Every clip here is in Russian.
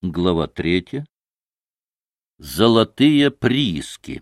Глава 3. Золотые прииски.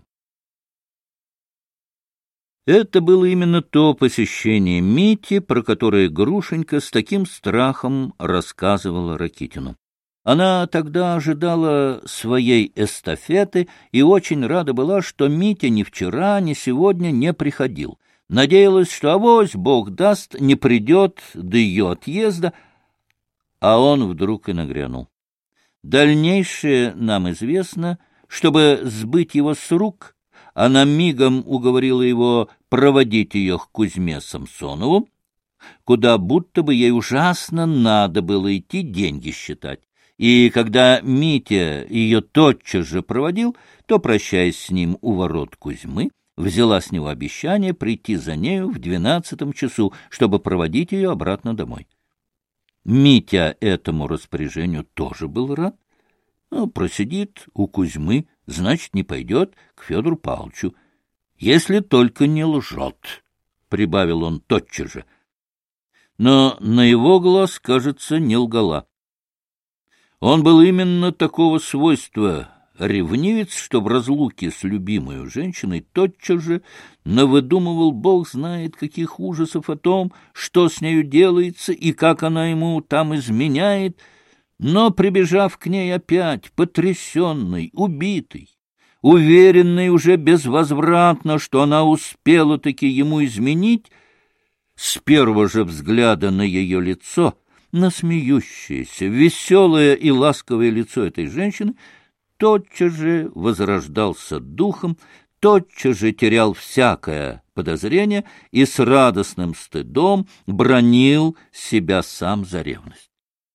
Это было именно то посещение Мити, про которое Грушенька с таким страхом рассказывала Ракитину. Она тогда ожидала своей эстафеты и очень рада была, что Митя ни вчера, ни сегодня не приходил. Надеялась, что авось, Бог даст, не придет до ее отъезда, а он вдруг и нагрянул. Дальнейшее нам известно. Чтобы сбыть его с рук, она мигом уговорила его проводить ее к Кузьме Самсонову, куда будто бы ей ужасно надо было идти деньги считать. И когда Митя ее тотчас же проводил, то, прощаясь с ним у ворот Кузьмы, взяла с него обещание прийти за нею в 12 часу, чтобы проводить ее обратно домой. Митя этому распоряжению тоже был рад. Просидит у Кузьмы, значит, не пойдет к Федору Павловичу. Если только не лжет, — прибавил он тотчас же. Но на его глаз, кажется, не лгала. Он был именно такого свойства ревнивец, что в разлуке с любимой женщиной тотчас же навыдумывал бог знает каких ужасов о том, что с нею делается и как она ему там изменяет. Но, прибежав к ней опять, потрясенный, убитый, уверенный уже безвозвратно, что она успела-таки ему изменить, с первого же взгляда на ее лицо, на смеющееся, веселое и ласковое лицо этой женщины, тотчас же возрождался духом, тотчас же терял всякое подозрение и с радостным стыдом бранил себя сам за ревность.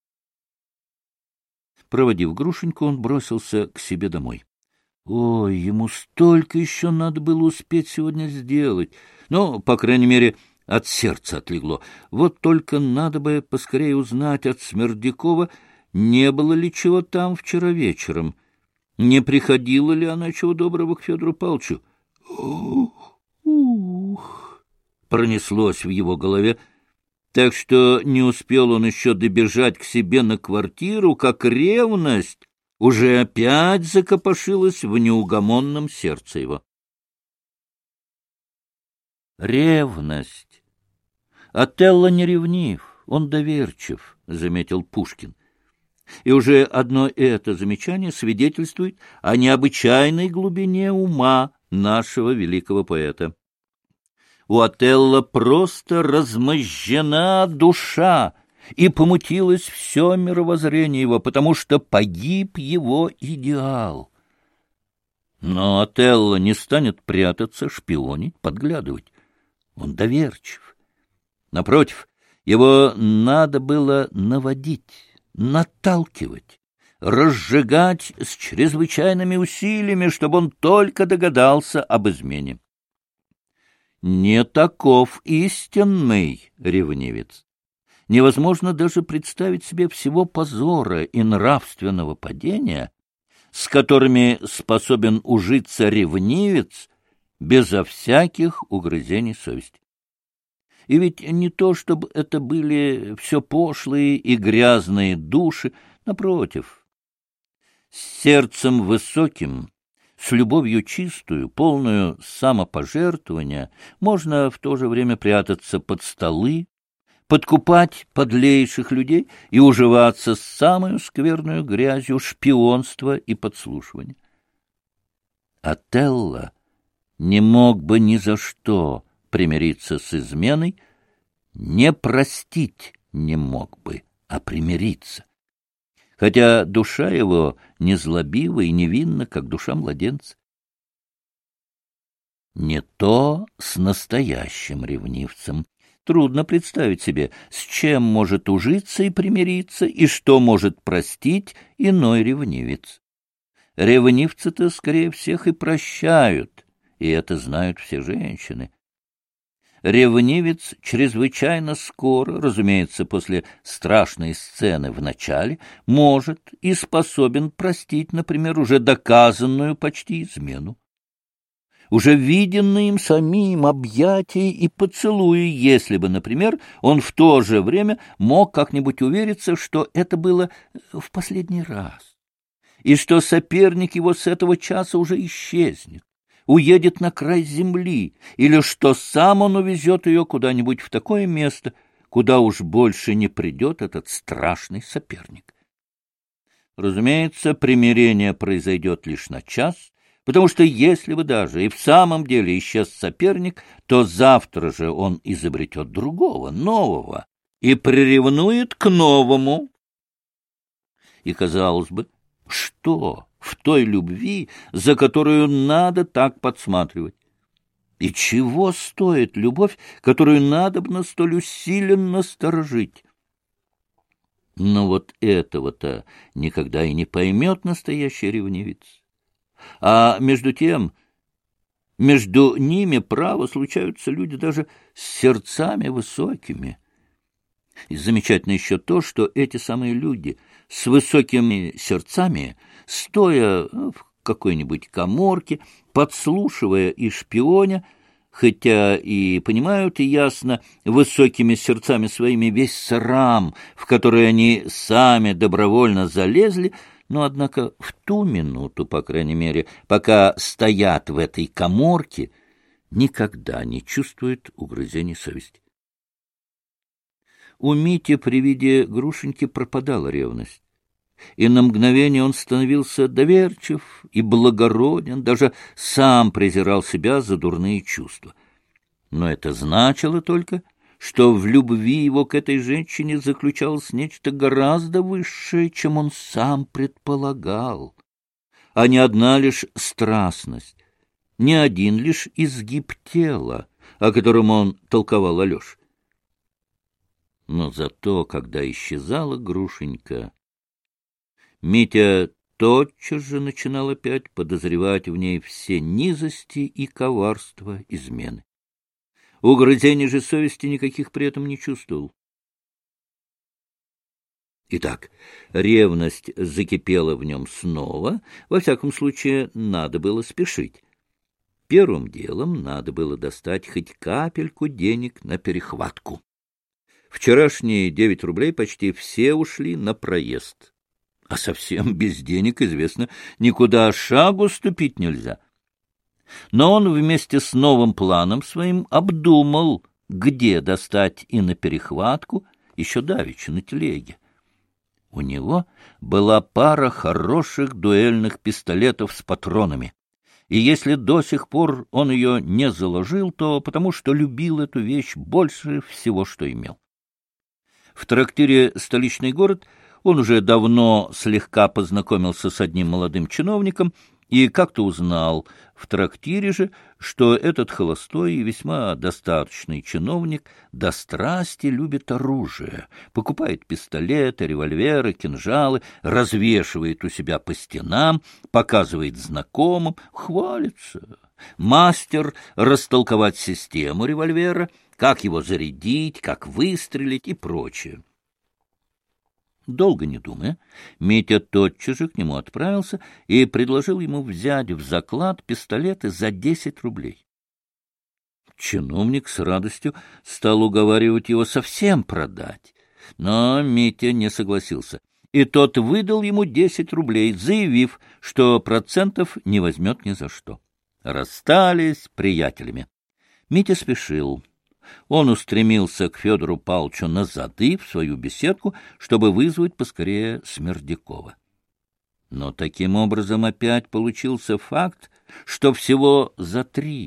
Проводив Грушеньку, он бросился к себе домой. Ой, ему столько еще надо было успеть сегодня сделать. По крайней мере, от сердца отлегло. Вот только надо бы поскорее узнать от Смердякова, не было ли чего там вчера вечером. Не приходила ли она чего доброго к Федору Павловичу? Ух! Пронеслось в его голове. Так что не успел он еще добежать к себе на квартиру, как ревность уже опять закопошилась в неугомонном сердце его. Ревность. Отелло не ревнив, он доверчив, — заметил Пушкин. И уже одно это замечание свидетельствует о необычайной глубине ума нашего великого поэта. У Отелло просто размозжена душа, и помутилось все мировоззрение его, потому что погиб его идеал. Но Отелло не станет прятаться, шпионить, подглядывать. Он доверчив. Напротив, его надо было наводить, наталкивать, разжигать с чрезвычайными усилиями, чтобы он только догадался об измене. Не таков истинный ревнивец. Невозможно даже представить себе всего позора и нравственного падения, с которыми способен ужиться ревнивец безо всяких угрызений совести. И ведь не то, чтобы это были все пошлые и грязные души, напротив. С сердцем высоким, с любовью чистую, полную самопожертвования, можно в то же время прятаться под столы, подкупать подлейших людей и уживаться с самой скверной грязью шпионства и подслушивания. Отелло не мог бы ни за что примириться с изменой, не простить не мог бы, а примириться. Хотя душа его незлобива и невинна, как душа младенца. Не то с настоящим ревнивцем. Трудно представить себе, с чем может ужиться и примириться, и что может простить иной ревнивец. Ревнивцы-то скорее всех и прощают, и это знают все женщины. Ревнивец чрезвычайно скоро, разумеется, после страшной сцены в начале, может и способен простить, например, уже доказанную почти измену. Уже виденные им самим объятия и поцелуи, если бы, например, он в то же время мог как-нибудь увериться, что это было в последний раз. и что соперник его с этого часа уже исчезнет, уедет на край земли, или что сам он увезет ее куда-нибудь в такое место, куда уж больше не придет этот страшный соперник. Разумеется, примирение произойдет лишь на час, потому что если бы даже и в самом деле исчез соперник, то завтра же он изобретет другого, нового, и приревнует к новому. И, казалось бы, что в той любви, за которую надо так подсматривать? И чего стоит любовь, которую надобно столь усиленно сторожить? Но вот этого-то никогда и не поймет настоящий ревнивец. А между тем, между ними, право, случаются люди даже с сердцами высокими. И замечательно еще то, что эти самые люди с высокими сердцами, стоя в какой-нибудь каморке, подслушивая и шпионя, хотя и понимают и ясно высокими сердцами своими весь срам, в который они сами добровольно залезли, но, однако, в ту минуту, по крайней мере, пока стоят в этой каморке, никогда не чувствуют угрызений совести. У Мити при виде Грушеньки пропадала ревность, и на мгновение он становился доверчив и благороден, даже сам презирал себя за дурные чувства. Но это значило только, что в любви его к этой женщине заключалось нечто гораздо высшее, чем он сам предполагал, а не одна лишь страстность, не один лишь изгиб тела, о котором он толковал Алёше. Но зато, когда исчезала Грушенька, Митя тотчас же начинал опять подозревать в ней все низости и коварства измены. Угрызений же совести никаких при этом не чувствовал. Итак, ревность закипела в нем снова, во всяком случае, надо было спешить. Первым делом надо было достать хоть капельку денег на перехватку. Вчерашние 9 рублей почти все ушли на проезд. А совсем без денег, известно, никуда шагу ступить нельзя. Но он вместе с новым планом своим обдумал, где достать и на перехватку, еще давеча на телеге. У него была пара хороших дуэльных пистолетов с патронами. И если до сих пор он ее не заложил, то потому что любил эту вещь больше всего, что имел. В трактире «Столичный город» он уже давно слегка познакомился с одним молодым чиновником и как-то узнал в трактире же, что этот холостой и весьма достаточный чиновник до страсти любит оружие, покупает пистолеты, револьверы, кинжалы, развешивает у себя по стенам, показывает знакомым, хвалится. Мастер растолковать систему револьвера, как его зарядить, как выстрелить и прочее. Долго не думая, Митя тотчас же к нему отправился и предложил ему взять в заклад пистолеты за 10 рублей. Чиновник с радостью стал уговаривать его совсем продать, но Митя не согласился, и тот выдал ему 10 рублей, заявив, что процентов не возьмет ни за что. Расстались приятелями. Митя спешил. Он устремился к Федору Павловичу на зады в свою беседку, чтобы вызвать поскорее Смердякова. Но таким образом опять получился факт, что всего за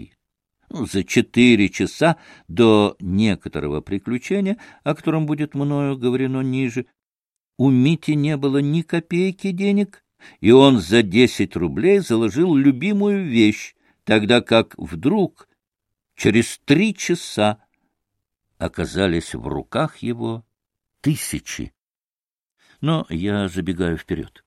4 часа до некоторого приключения, о котором будет мною говорено ниже, у Мити не было ни копейки денег, и он за 10 рублей заложил любимую вещь, тогда как вдруг через 3 часа оказались в руках его 1000. Но я забегаю вперед.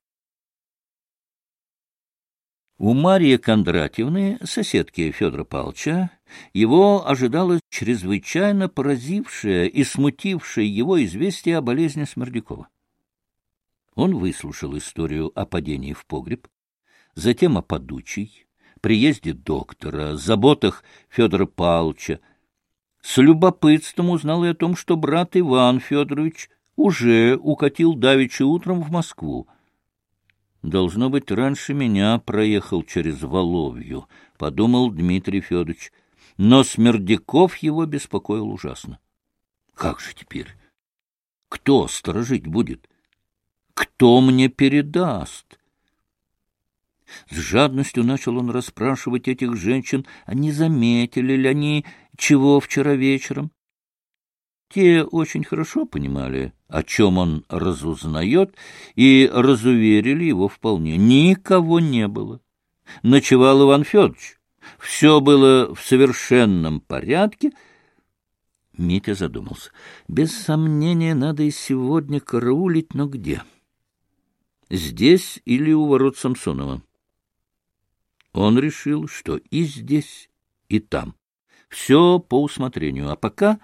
У Марьи Кондратьевны, соседки Федора Павловича, его ожидало чрезвычайно поразившее и смутившее его известие о болезни Смердякова. Он выслушал историю о падении в погреб, затем о подучей, приезде доктора, заботах Федора Павловича. С любопытством узнал и о том, что брат Иван Федорович уже укатил давеча утром в Москву. Должно быть, раньше меня проехал через Воловью, — подумал Дмитрий Федорович. Но Смердяков его беспокоил ужасно. Как же теперь? Кто сторожить будет? Кто мне передаст? С жадностью начал он расспрашивать этих женщин, а не заметили ли они, чего вчера вечером. Те очень хорошо понимали, о чем он разузнает, и разуверили его вполне. Никого не было. Ночевал Иван Федорович. Все было в совершенном порядке. Митя задумался. Без сомнения, надо и сегодня караулить, но где? Здесь или у ворот Самсонова? Он решил, что и здесь, и там. Все по усмотрению. А пока...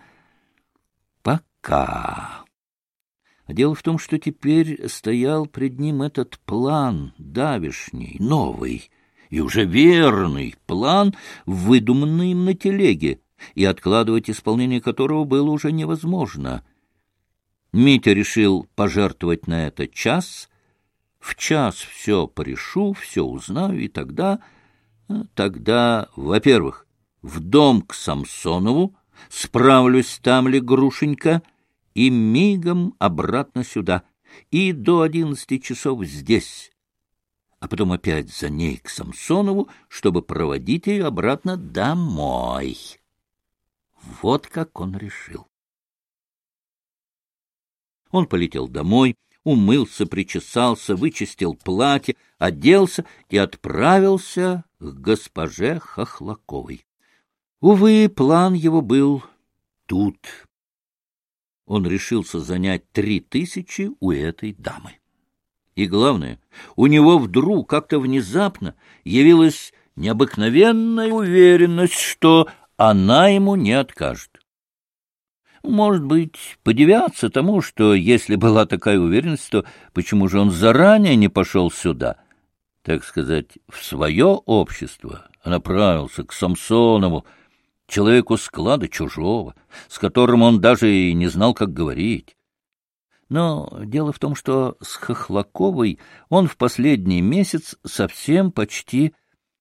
Дело в том, что теперь стоял пред ним этот план давешний, новый и уже верный план, выдуманный им на телеге, и откладывать исполнение которого было уже невозможно. Митя решил пожертвовать на это час. В час все порешу, все узнаю, и тогда, во-первых, в дом к Самсонову, справлюсь, там ли Грушенька, и мигом обратно сюда, и до 11 часов здесь, а потом опять за ней к Самсонову, чтобы проводить ее обратно домой. Вот как он решил. Он полетел домой, умылся, причесался, вычистил платье, оделся и отправился к госпоже Хохлаковой. Увы, план его был тут. Он решился занять 3000 у этой дамы. И главное, у него вдруг как-то внезапно явилась необыкновенная уверенность, что она ему не откажет. Может быть, подивятся тому, что если была такая уверенность, то почему же он заранее не пошел сюда, так сказать, в свое общество, а направился к Самсонову, человеку склада чужого, с которым он даже и не знал, как говорить. Но дело в том, что с Хохлаковой он в последний месяц совсем почти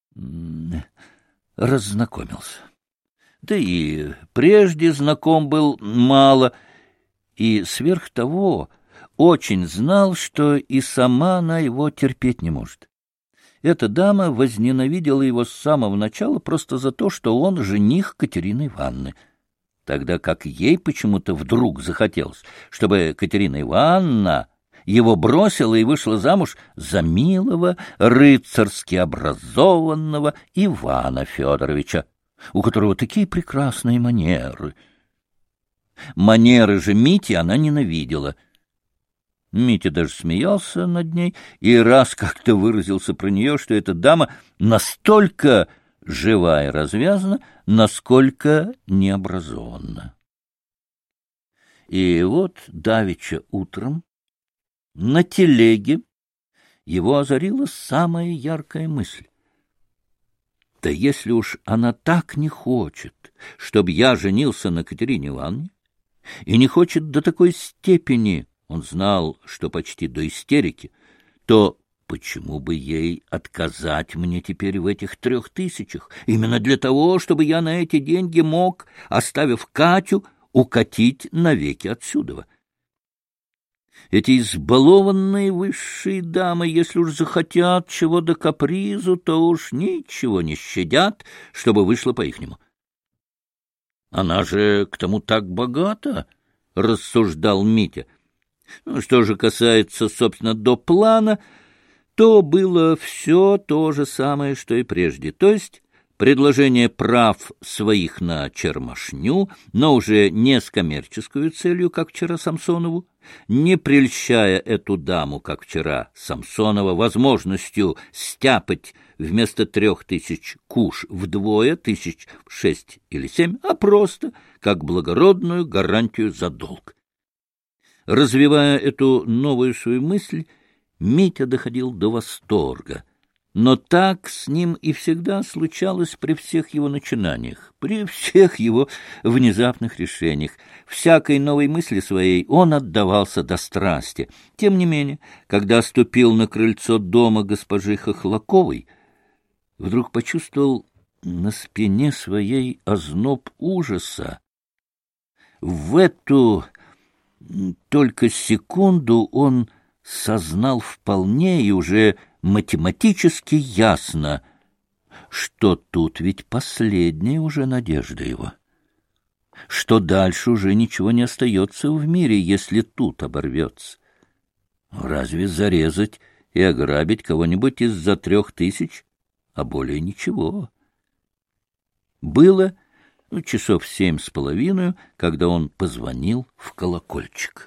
раззнакомился. Да и прежде знаком был мало, и сверх того очень знал, что и сама она его терпеть не может. Эта дама возненавидела его с самого начала просто за то, что он жених Катерины Ивановны, тогда как ей почему-то вдруг захотелось, чтобы Катерина Ивановна его бросила и вышла замуж за милого, рыцарски образованного Ивана Федоровича, у которого такие прекрасные манеры. Манеры же Мити она ненавидела. Митя даже смеялся над ней и раз как-то выразился про нее, что эта дама настолько жива и развязана, насколько необразованна. И вот давеча утром на телеге его озарила самая яркая мысль. Да если уж она так не хочет, чтобы я женился на Катерине Ивановне, и не хочет до такой степени, он знал, что почти до истерики, то почему бы ей отказать мне теперь в этих 3000, именно для того, чтобы я на эти деньги мог, оставив Катю, укатить навеки отсюда? Эти избалованные высшие дамы, если уж захотят чего до капризу, то уж ничего не щадят, чтобы вышло по-ихнему. Она же к тому так богата, — рассуждал Митя. Ну, что же касается, собственно, до плана, то было все то же самое, что и прежде, то есть предложение прав своих на чермашню, но уже не с коммерческую целью, как вчера Самсонову, не прельщая эту даму, как вчера Самсонова, возможностью стяпать вместо 3000 куш вдвое, 6 или 7, а просто как благородную гарантию за долг. Развивая эту новую свою мысль, Митя доходил до восторга. Но так с ним и всегда случалось при всех его начинаниях, при всех его внезапных решениях. Всякой новой мысли своей он отдавался до страсти. Тем не менее, когда ступил на крыльцо дома госпожи Хохлаковой, вдруг почувствовал на спине своей озноб ужаса. В эту только секунду он сознал вполне и уже математически ясно, что тут ведь последняя уже надежда его, что дальше уже ничего не остается в мире, если тут оборвется. Разве зарезать и ограбить кого-нибудь из-за 3000, а более ничего? Было часов 7:30, когда он позвонил в колокольчик.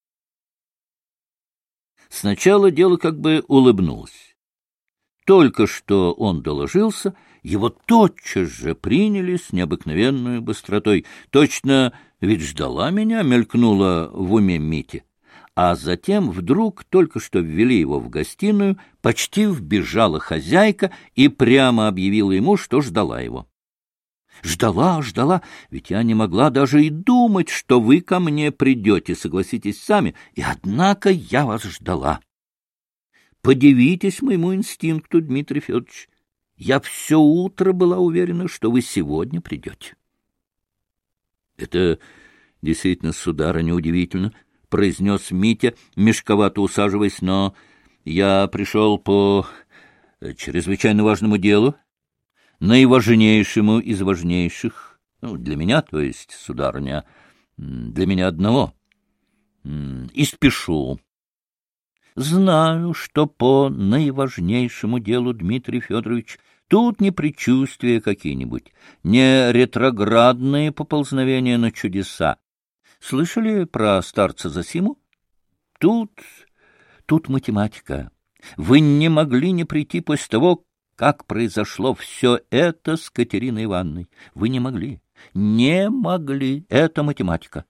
Сначала дело как бы улыбнулось. Только что он доложился, его тотчас же приняли с необыкновенной быстротой. Точно ведь ждала меня, мелькнула в уме Мити. А затем вдруг, только что ввели его в гостиную, почти вбежала хозяйка и прямо объявила ему, что ждала его. Ждала, ведь я не могла даже и думать, что вы ко мне придете, согласитесь сами, и однако я вас ждала. Подивитесь моему инстинкту, Дмитрий Федорович. Я все утро была уверена, что вы сегодня придете. Это действительно, сударыня, удивительно, — произнес Митя, мешковато усаживаясь, — но я пришел по чрезвычайно важному делу, наиважнейшему из важнейших, для меня, то есть, сударыня, для меня одного, и спешу. Знаю, что по наиважнейшему делу, Дмитрий Федорович, тут не предчувствия какие-нибудь, не ретроградные поползновения на чудеса. Слышали про старца Зосиму? Тут математика. Вы не могли не прийти после того, как произошло все это с Катериной Ивановной. Вы не могли. Это математика.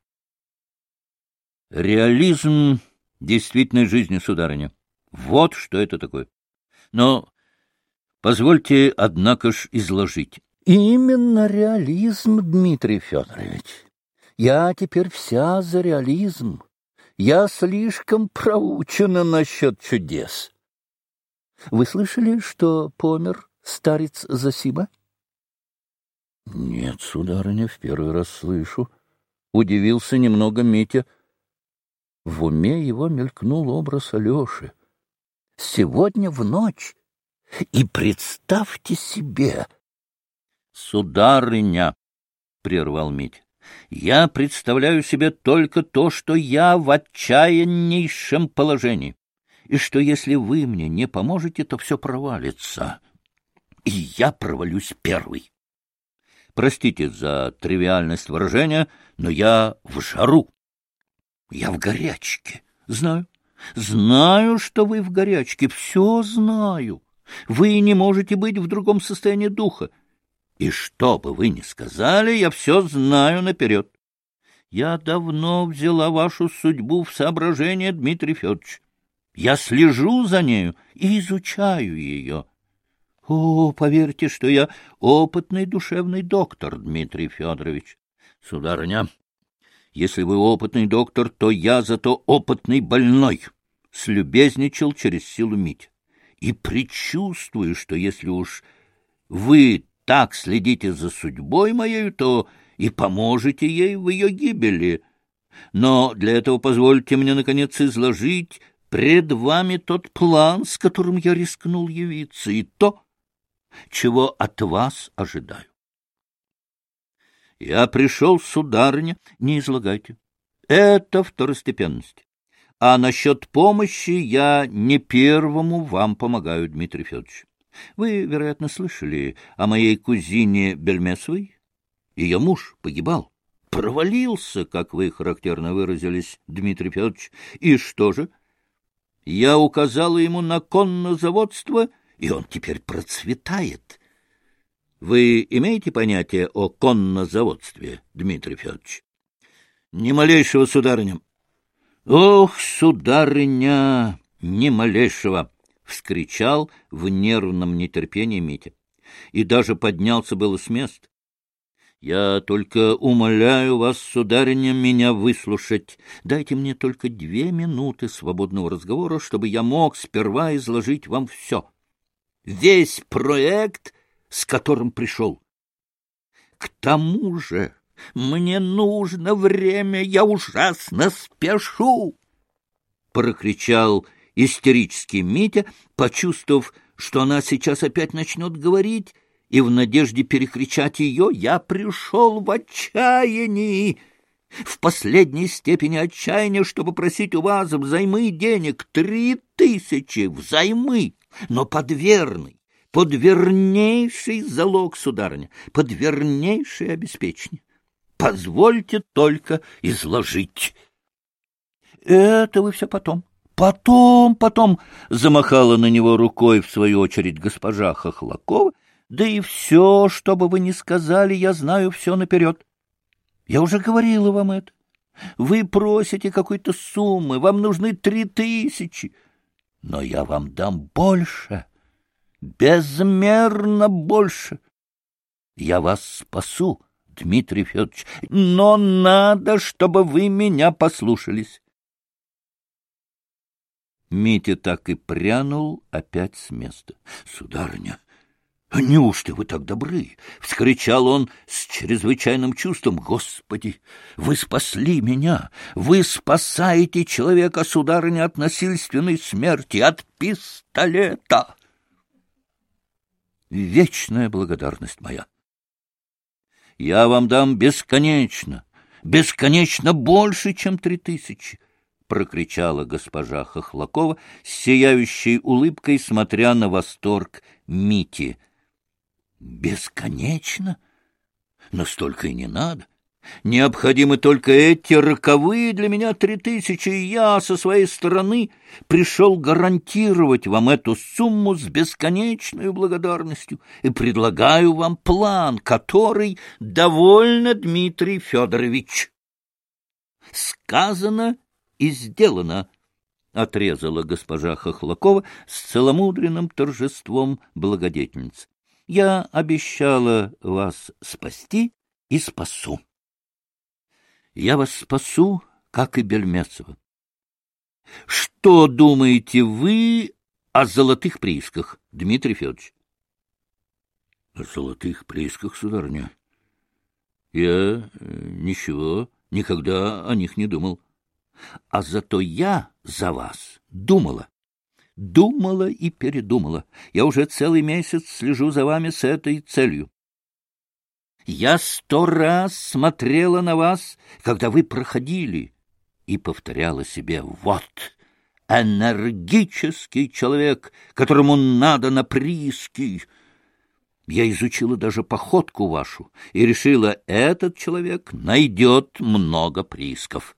Реализм действительной жизни, сударыня. Вот что это такое. Но позвольте, однако ж, изложить. Именно реализм, Дмитрий Федорович. Я теперь вся за реализм. Я слишком проучена насчет чудес. Вы слышали, что помер старец Зосима? — Нет, сударыня, в первый раз слышу. Удивился немного Митя. В уме его мелькнул образ Алеши. Сегодня в ночь. И представьте себе... — Сударыня, — прервал Митя, — я представляю себе только то, что я в отчаяннейшем положении, и что если вы мне не поможете, то все провалится, и я провалюсь первый. Простите за тривиальность выражения, но я в жару. Я в горячке. Знаю, что вы в горячке, все знаю. Вы не можете быть в другом состоянии духа. И что бы вы ни сказали, я все знаю наперед. Я давно взяла вашу судьбу в соображение, Дмитрий Федорович. Я слежу за нею и изучаю ее. О, поверьте, что я опытный душевный доктор, Дмитрий Федорович. Сударыня, если вы опытный доктор, то я зато опытный больной, — слюбезничал через силу Митя. И предчувствую, что если уж вы так следите за судьбой моею, то и поможете ей в ее гибели. Но для этого позвольте мне, наконец, изложить пред вами тот план, с которым я рискнул явиться, и то, чего от вас ожидаю. Я пришел, сударыня, не излагайте. Это второстепенность. А насчет помощи я не первому вам помогаю, Дмитрий Федорович. Вы, вероятно, слышали о моей кузине Бельмесовой? Ее муж погибал, провалился, как вы характерно выразились, Дмитрий Федорович. И что же? Я указала ему на коннозаводство, и он теперь процветает. Вы имеете понятие о коннозаводстве, Дмитрий Федорович? Ни малейшего, сударыня. Ох, сударыня, ни малейшего. вскричал в нервном нетерпении Митя. И даже поднялся было с места. — Я только умоляю вас, сударыня, меня выслушать. Дайте мне только 2 минуты свободного разговора, чтобы я мог сперва изложить вам все. Весь проект, с которым пришел. К тому же мне нужно время, я ужасно спешу! — прокричал истерический Митя, почувствовав, что она сейчас опять начнет говорить, и в надежде перекричать ее я пришел в отчаянии, в последней степени отчаяния, чтобы просить у вас взаймы денег 3000 взаймы, но под вернейший залог, сударыня, под вернейшее обеспечение. Позвольте только изложить. — Это вы все потом. Потом, — замахала на него рукой, в свою очередь, госпожа Хохлакова. Да и все, что бы вы ни сказали, я знаю все наперед. Я уже говорила вам это. Вы просите какой-то суммы, вам нужны 3000. Но я вам дам больше, безмерно больше. Я вас спасу, Дмитрий Федорович, но надо, чтобы вы меня послушались. Митя так и прянул опять с места. — Сударыня, неужто вы так добры? — вскричал он с чрезвычайным чувством. — Господи, вы спасли меня! Вы спасаете человека, сударыня, от насильственной смерти, от пистолета! Вечная благодарность моя! Я вам дам бесконечно больше, чем 3000! — прокричала госпожа Хохлакова с сияющей улыбкой, смотря на восторг Мити. — Бесконечно? Но столько и не надо. Необходимы только эти роковые для меня 3000, и я со своей стороны пришел гарантировать вам эту сумму с бесконечной благодарностью и предлагаю вам план, который довольно, Дмитрий Федорович. Сказано и сделано, — отрезала госпожа Хохлакова с целомудренным торжеством благодетельницы. — Я обещала вас спасти и спасу. Я вас спасу, как и Бельмесова. Что думаете вы о золотых приисках, Дмитрий Федорович? — О золотых приисках, сударыня? Я ничего, никогда о них не думал. А зато я за вас думала и передумала. Я уже целый месяц слежу за вами с этой целью. Я 100 раз смотрела на вас, когда вы проходили, и повторяла себе: вот энергический человек, которому надо на прииски. Я изучила даже походку вашу и решила, этот человек найдет много приисков.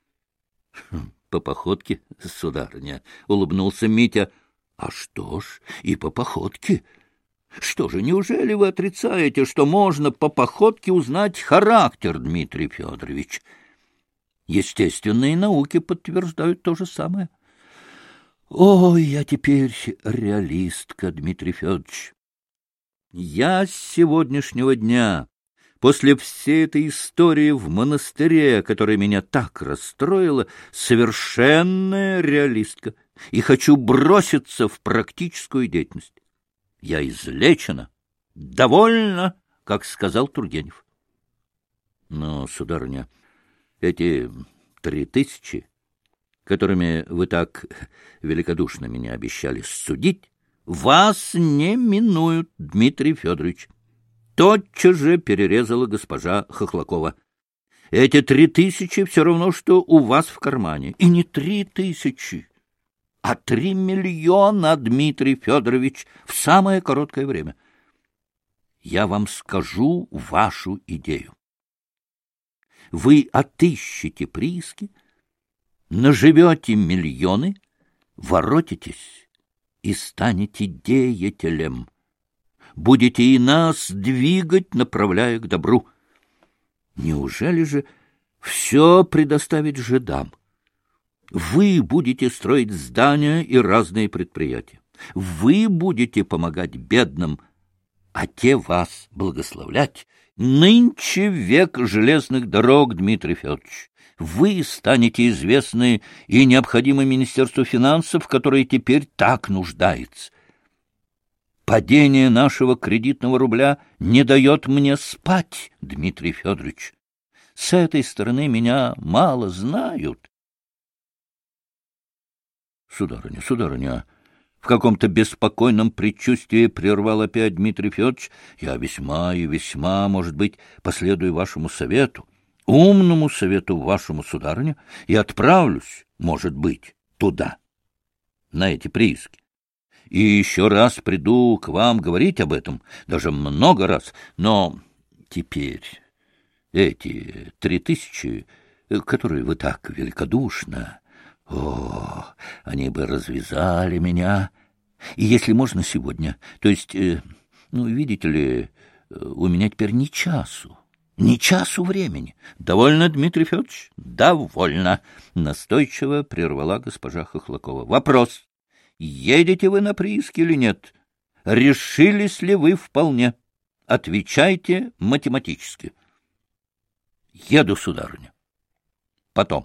— По походке, сударыня, — улыбнулся Митя. — А что ж, и по походке. Что же, неужели вы отрицаете, что можно по походке узнать характер, Дмитрий Федорович? Естественные науки подтверждают то же самое. Ой, я теперь реалистка, Дмитрий Федорович. Я с сегодняшнего дня, после всей этой истории в монастыре, которая меня так расстроила, совершенная реалистка, и хочу броситься в практическую деятельность. Я излечена, довольна, как сказал Тургенев. Но, сударыня, эти 3000, которыми вы так великодушно меня обещали судить, вас не минуют, Дмитрий Федорович. Тотчас же перерезала госпожа Хохлакова. Эти 3000 все равно, что у вас в кармане. И не 3000, а 3 миллиона, Дмитрий Федорович, в самое короткое время. Я вам скажу вашу идею. Вы отыщете прииски, наживете миллионы, воротитесь и станете деятелем. Будете и нас двигать, направляя к добру. Неужели же все предоставить жидам? Вы будете строить здания и разные предприятия. Вы будете помогать бедным, а те вас благословлять. Нынче век железных дорог, Дмитрий Федорович. Вы станете известны и необходимы Министерству финансов, которое теперь так нуждается. Падение нашего кредитного рубля не дает мне спать, Дмитрий Федорович. С этой стороны меня мало знают. Сударыня, сударыня, в каком-то беспокойном предчувствии прервал опять Дмитрий Федорович, я весьма и весьма, может быть, последую вашему совету, умному совету вашему, сударыня, и отправлюсь, может быть, туда, на эти прииски. И еще раз приду к вам говорить об этом, даже много раз, но теперь эти 3000, которые вы так великодушно... О, они бы развязали меня. И если можно сегодня, то есть, видите ли, у меня теперь ни часу времени. Довольно, Дмитрий Федорович? Довольно, настойчиво прервала госпожа Хохлакова. Вопрос: едете вы на прииски или нет? Решились ли вы вполне? Отвечайте математически. Еду, сударыня. Потом.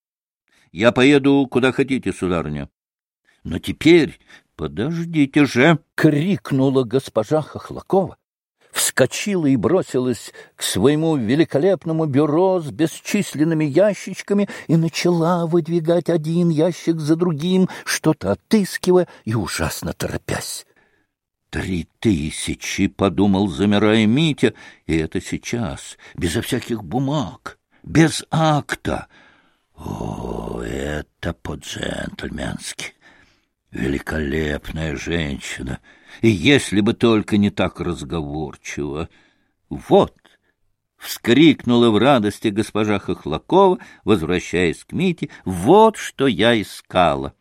Я поеду куда хотите, сударыня. Но теперь подождите же, — крикнула госпожа Хохлакова, вскочила и бросилась к своему великолепному бюро с бесчисленными ящичками и начала выдвигать один ящик за другим, что-то отыскивая и ужасно торопясь. 3000, — подумал, замирая Митя, — и это сейчас, безо всяких бумаг, без акта. О, это по-джентльменски. Великолепная женщина. И если бы только не так разговорчиво. Вот, — вскрикнула в радости госпожа Хохлакова, возвращаясь к Мите, — вот что я искала.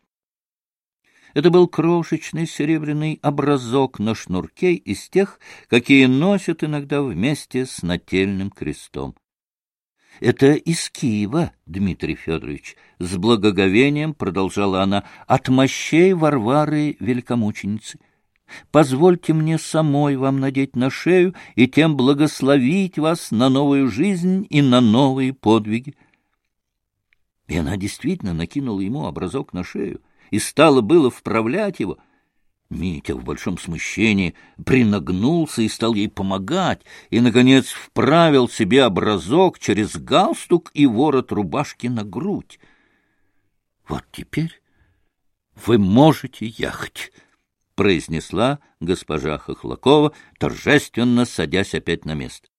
Это был крошечный серебряный образок на шнурке из тех, какие носят иногда вместе с нательным крестом. — Это из Киева, Дмитрий Федорович, — с благоговением продолжала она, — от мощей Варвары Великомученицы. Позвольте мне самой вам надеть на шею и тем благословить вас на новую жизнь и на новые подвиги. И она действительно накинула ему образок на шею и стала было вправлять его. Митя в большом смущении принагнулся и стал ей помогать, и, наконец, вправил себе образок через галстук и ворот рубашки на грудь. — Вот теперь вы можете ехать, — произнесла госпожа Хохлакова, торжественно садясь опять на место.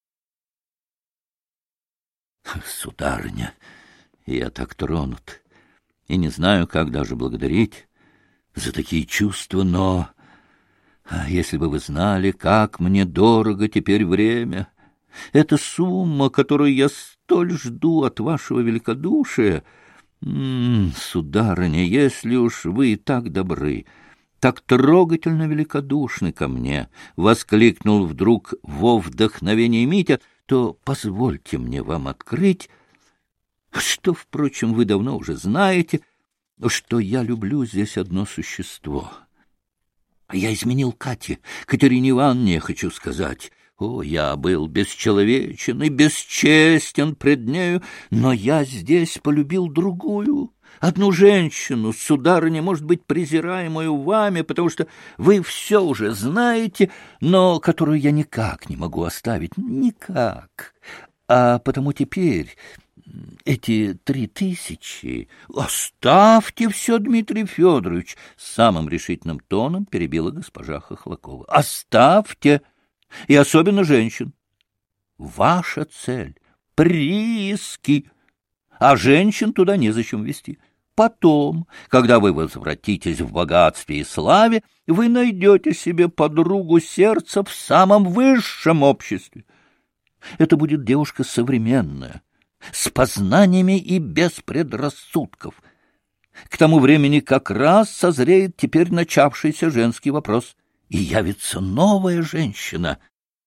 — Сударыня, я так тронут и не знаю, как даже благодарить за такие чувства, но если бы вы знали, как мне дорого теперь время, эта сумма, которую я столь жду от вашего великодушия, сударыня, если уж вы так добры, так трогательно великодушны ко мне, — воскликнул вдруг во вдохновении Митя, — то позвольте мне вам открыть, что, впрочем, вы давно уже знаете, что я люблю здесь одно существо. Я изменил Кате, Катерине Ивановне, хочу сказать. О, я был бесчеловечен и бесчестен пред нею, но я здесь полюбил другую, одну женщину, сударыня, может быть, презираемую вами, потому что вы все уже знаете, но которую я никак не могу оставить, никак. А потому теперь... Эти 3000... Оставьте все, Дмитрий Федорович, — самым решительным тоном перебила госпожа Хохлакова. Оставьте, и особенно женщин. Ваша цель — прииски, а женщин туда незачем везти. Потом, когда вы возвратитесь в богатстве и славе, вы найдете себе подругу сердца в самом высшем обществе. Это будет девушка современная, с познаниями и без предрассудков. К тому времени как раз созреет теперь начавшийся женский вопрос, и явится новая женщина.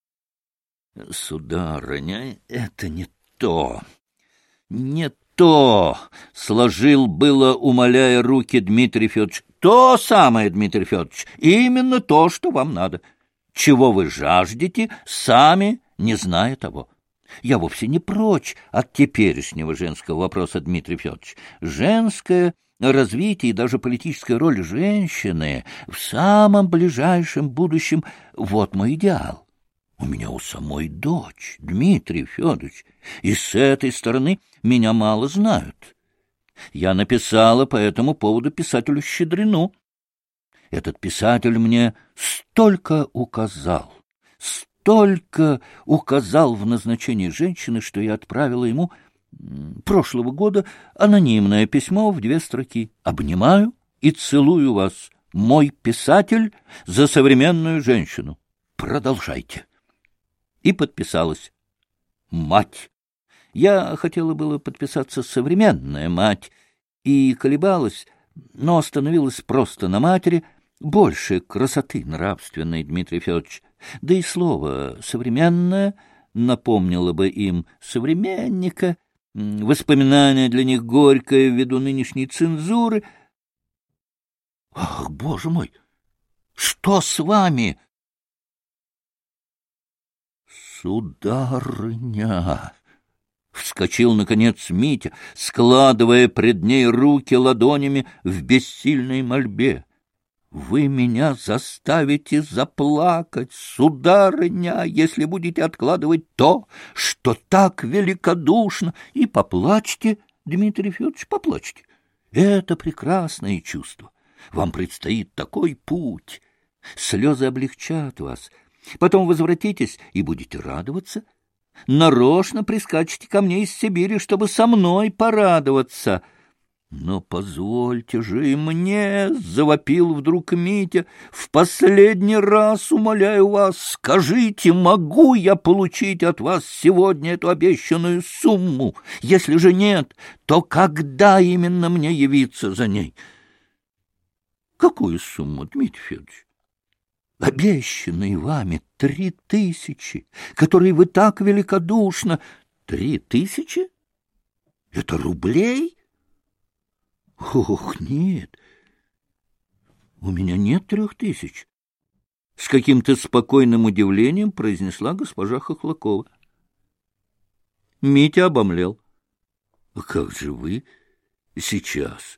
Сударыня, это не то, не то, — сложил было, умоляя руки Дмитрий Федорович. То самое, Дмитрий Федорович, именно то, что вам надо. Чего вы жаждете, сами не зная того. Я вовсе не прочь от теперешнего женского вопроса, Дмитрий Федорович. Женское развитие и даже политическая роль женщины в самом ближайшем будущем — вот мой идеал. У меня у самой дочь, Дмитрий Федорович, и с этой стороны меня мало знают. Я написала по этому поводу писателю Щедрину. Этот писатель мне столько указал в назначении женщины, что я отправила ему прошлого года анонимное письмо в 2 строки. «Обнимаю и целую вас, мой писатель, за современную женщину. Продолжайте». И подписалась «Мать». Я хотела было подписаться «Современная мать» и колебалась, но остановилась просто на матери. Больше красоты нравственной, Дмитрий Федорович. Да и слово «современное» напомнило бы им современника, воспоминания для них горькое ввиду нынешней цензуры. Ах, Боже мой! Что с вами? Сударыня! Вскочил, наконец, Митя, складывая пред ней руки ладонями в бессильной мольбе. Вы меня заставите заплакать, сударыня, если будете откладывать то, что так великодушно. И поплачьте, Дмитрий Федорович, поплачьте. Это прекрасное чувство. Вам предстоит такой путь. Слезы облегчат вас. Потом возвратитесь и будете радоваться. Нарочно прискачете ко мне из Сибири, чтобы со мной порадоваться. Но позвольте же и мне, — завопил вдруг Митя, — в последний раз умоляю вас, скажите, могу я получить от вас сегодня эту обещанную сумму? Если же нет, то когда именно мне явиться за ней? Какую сумму, Дмитрий Федорович? Обещанные вами 3000, которые вы так великодушно... 3000? Это рублей? Ох, нет, у меня нет 3000. С каким-то спокойным удивлением произнесла госпожа Хохлакова. Митя обомлел. — Как же вы сейчас?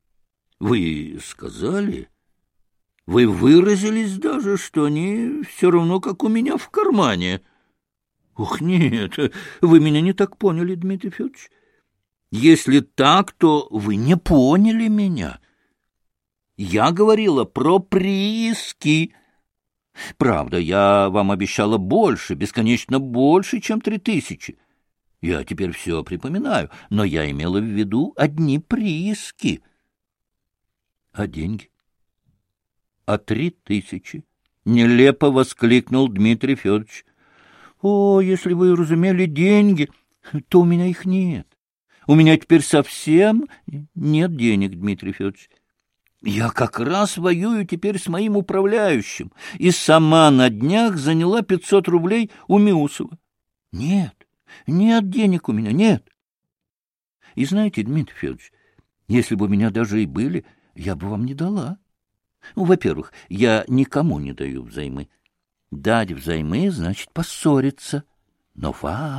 Вы сказали... Вы выразились даже, что они все равно, как у меня в кармане. Ух, нет, вы меня не так поняли, Дмитрий Федорович. Если так, то вы не поняли меня. Я говорила про прииски. Правда, я вам обещала больше, бесконечно больше, чем 3000. Я теперь все припоминаю, но я имела в виду одни прииски. А деньги? А 3000? Нелепо воскликнул Дмитрий Федорович. О, если вы разумели деньги, то у меня их нет. У меня теперь совсем нет денег, Дмитрий Федорович. Я как раз воюю теперь с моим управляющим и сама на днях заняла 500 рублей у Миусова. Нет денег у меня, нет. И знаете, Дмитрий Федорович, если бы у меня даже и были, я бы вам не дала. Ну, во-первых, я никому не даю взаймы. Дать взаймы значит поссориться. Но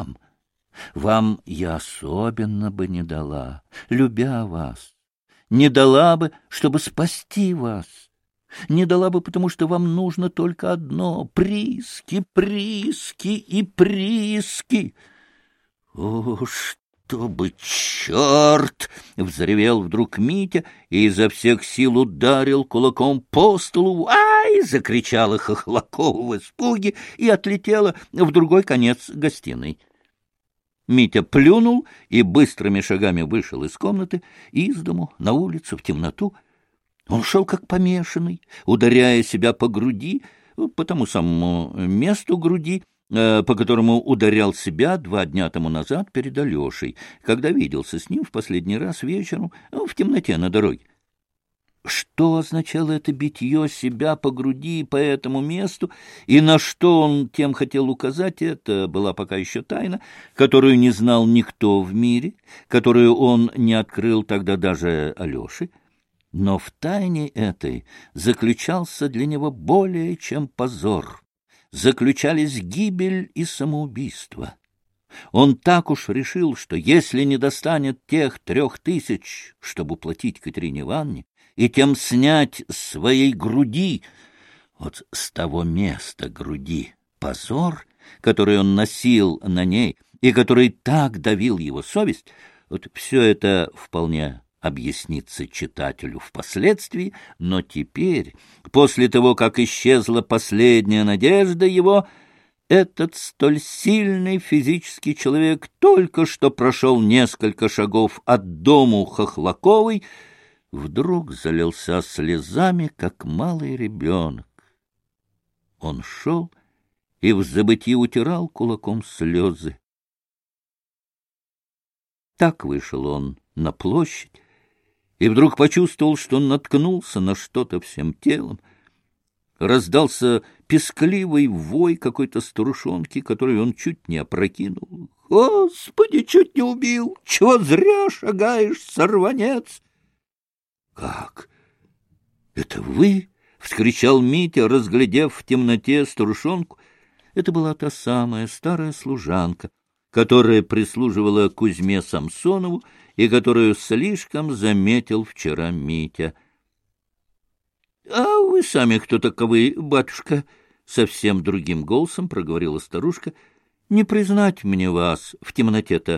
вам я особенно бы не дала, любя вас. Не дала бы, чтобы спасти вас. Не дала бы, потому что вам нужно только одно — прииски, прииски и прииски. О, чтобы черт! — взревел вдруг Митя и изо всех сил ударил кулаком по столу. «Ай!» — закричала Хохлакова в испуге и отлетела в другой конец гостиной. Митя плюнул и быстрыми шагами вышел из комнаты, из дому, на улицу, в темноту. Он шел как помешанный, ударяя себя по груди, по тому самому месту груди, по которому ударял себя 2 дня тому назад перед Алешей, когда виделся с ним в последний раз вечером в темноте на дороге. Что означало это битье себя по груди по этому месту, и на что он тем хотел указать, это была пока еще тайна, которую не знал никто в мире, которую он не открыл тогда даже Алёше. Но в тайне этой заключался для него более чем позор. Заключались гибель и самоубийство. Он так уж решил, что если не достанет тех 3000, чтобы платить Катерине Ивановне, и тем снять с своей груди, вот с того места груди, позор, который он носил на ней и который так давил его совесть, вот все это вполне объяснится читателю впоследствии, но теперь, после того, как исчезла последняя надежда его, этот столь сильный физический человек только что прошел несколько шагов от дому Хохлаковой, вдруг залился слезами, как малый ребенок. Он шел и в забытьи утирал кулаком слезы. Так вышел он на площадь и вдруг почувствовал, что он наткнулся на что-то всем телом. Раздался пескливый вой какой-то старушонки, которую он чуть не опрокинул. «Господи, чуть не убил! Чего зря шагаешь, сорванец!» «Как? Это вы?» — вскричал Митя, разглядев в темноте старушонку. Это была та самая старая служанка, которая прислуживала Кузьме Самсонову и которую слишком заметил вчера Митя. — А вы сами кто таковы, батюшка? — совсем другим голосом проговорила старушка. — Не признать мне вас в темноте-то.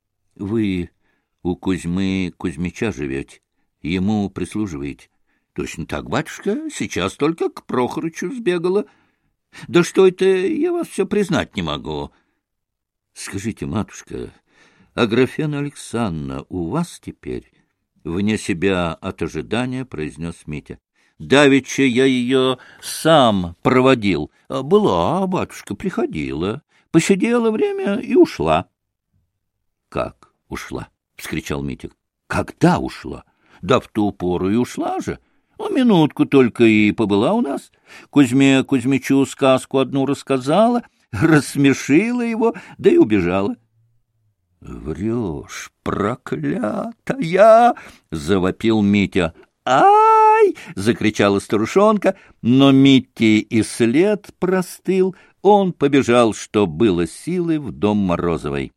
Вы у Кузьмы Кузьмича живете, ему прислуживаете. — Точно так, батюшка, сейчас только к Прохорычу сбегала. — Да что это, я вас все признать не могу. — Скажите, матушка, Аграфена Александровна у вас теперь? — вне себя от ожидания произнес Митя. — Давеча я ее сам проводил. — Была, батюшка, приходила. Посидела время и ушла. — Как ушла? — вскричал Митя. — Когда ушла? — Да в ту пору и ушла же. Минутку только и побыла у нас. Кузьме Кузьмичу сказку одну рассказала, рассмешила его, да и убежала. — Врешь, проклятая! — завопил Митя. «Ай!» — закричала старушонка, но Митте и след простыл. Он побежал, что было силы, в дом Морозовой.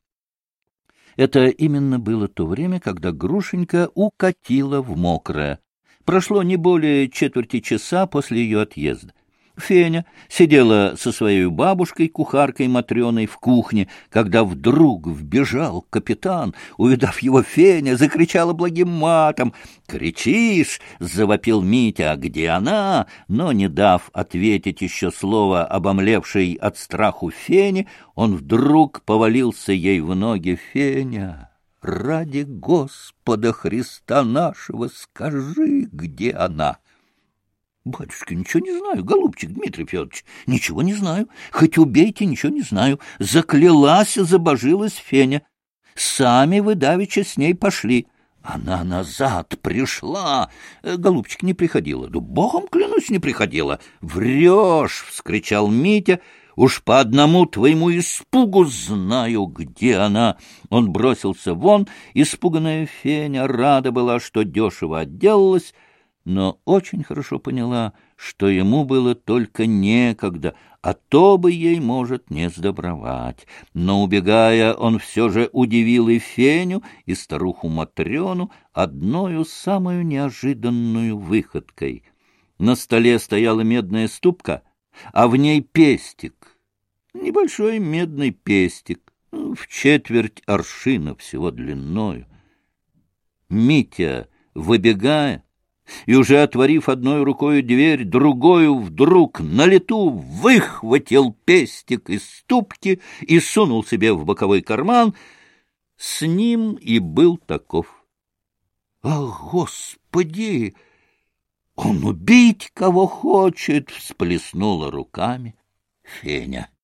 Это именно было то время, когда Грушенька укатила в мокрое. Прошло не более четверти часа после ее отъезда. Феня сидела со своей бабушкой, кухаркой Матрёной, в кухне, когда вдруг вбежал капитан. Увидав его, Феня закричала благим матом. «Кричишь!» — завопил Митя. «А где она?» Но, не дав ответить еще слово обомлевшей от страху Фене, он вдруг повалился ей в ноги. «Феня, ради Господа Христа нашего, скажи, где она?» «Батюшка, ничего не знаю, голубчик Дмитрий Федорович, ничего не знаю. Хоть убейте, ничего не знаю. Заклялась, забожилась Феня. Сами вы давеча с ней пошли. Она назад пришла. Голубчик, не приходила. Да богом клянусь, не приходила. Врешь!» — вскричал Митя. «Уж по одному твоему испугу знаю, где она». Он бросился вон. Испуганная Феня рада была, что дешево отделалась, но очень хорошо поняла, что ему было только некогда, а то бы ей, может, не сдобровать. Но, убегая, он все же удивил и Феню, и старуху Матрёну одною самую неожиданную выходкой. На столе стояла медная ступка, а в ней пестик, небольшой медный пестик, в четверть аршина всего длиною. Митя, выбегая, и уже отворив одной рукой дверь, другою вдруг на лету выхватил пестик из ступки и сунул себе в боковой карман. С ним и был таков. — А, Господи! Он убить кого хочет! — всплеснула руками Феня.